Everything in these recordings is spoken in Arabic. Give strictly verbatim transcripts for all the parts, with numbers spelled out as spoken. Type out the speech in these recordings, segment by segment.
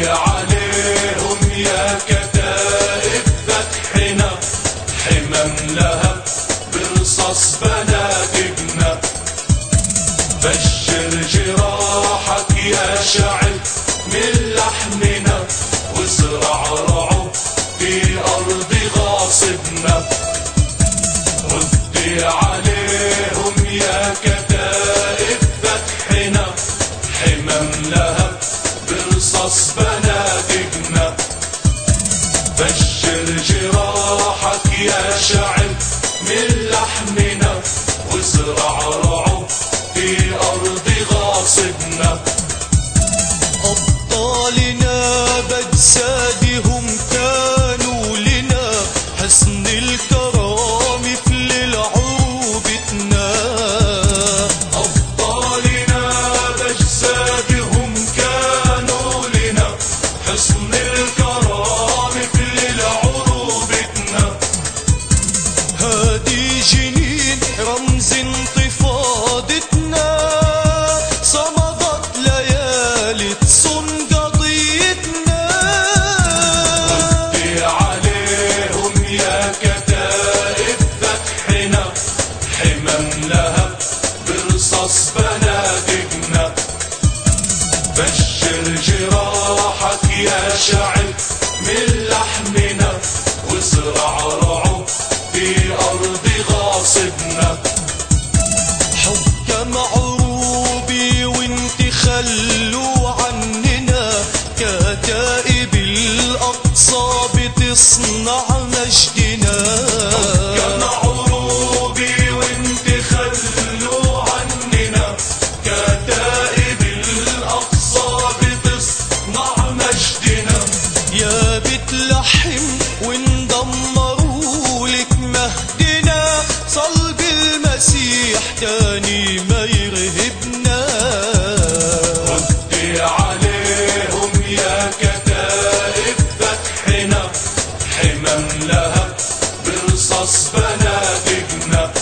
ردي عليهم يا كتائب فتحنا، حمم لها برصاص بنادقنا. بشر جراحك يا شعب من لحمنا، وازرع رعب في أرض غاصبنا. ردي عليهم يا كتائب فتحنا، حمم لها برصاص بنادقنا. بشر جراحك يا شعب من لحمنا، وازرع رعب في أرض غاصبنا. أبطالنا بأجسادهم كانوا لنا، حسن الكرام مثل عروبتنا. أبطالنا بأجسادهم كانوا لنا، حسن الكرام مثل عروبتنا. هادي جنين رمز انتفاضتنا، صمدت ليالي تصن قضيتنا. ردي عليهم يا كتائب فتحنا، حمم لها برصاص بنادقنا. بشر جراحك يا شعب من لحمنا، وازرع رعب في أرض غاصبنا. حكم عروبي وانت خلوا عننا، كتائب الأقصى بتصنع مجدنا. حكم عروبي وانت خلوا عننا، كتائب الأقصى بتصنع مجدنا. يا بيت لحم وندمروا لك مهدنا، صلب المسيح تاني ما يرهبنا. ردي عليهم يا كتائب فتحنا، حمم لها برصاص بنادقنا.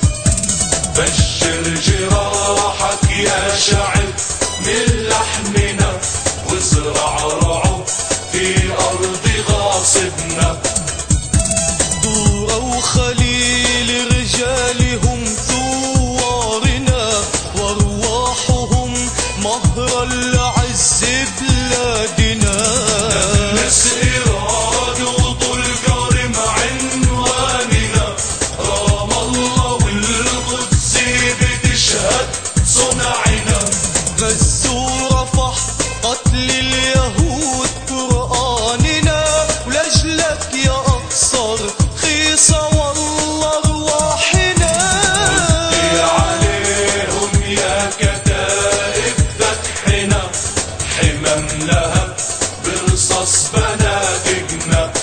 بشر جراحك يا شعب من لحمنا، وازرع رعب في أرض غاصبنا. دوروا خليل رجالهم ثوارنا، وارواحهم مهر العز بلادنا. نفس إراد وطول كرم عنواننا، رام الله والقدس بتشهد صنعنا. غزوا رفح قتل اليهود قرآننا، ولجلك يا أقصى رخيصة والله أرواحنا. ردي عليهم يا كتائب فتحنا، حمم لها برصاص بنادقنا.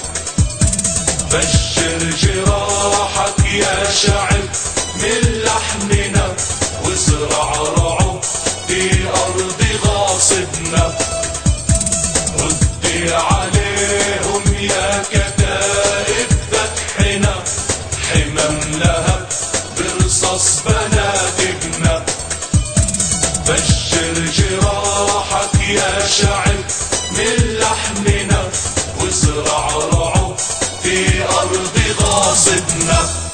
بشر جراحك يا شعب من لحمنا، وازرع رعب في أرض غاصبنا. ردي عليهم يا كتائب فتحنا، حمم لها برصاص بنادقنا. بشر جراحك يا شعب من لحمنا، وازرع رعب في أرض غاصبنا.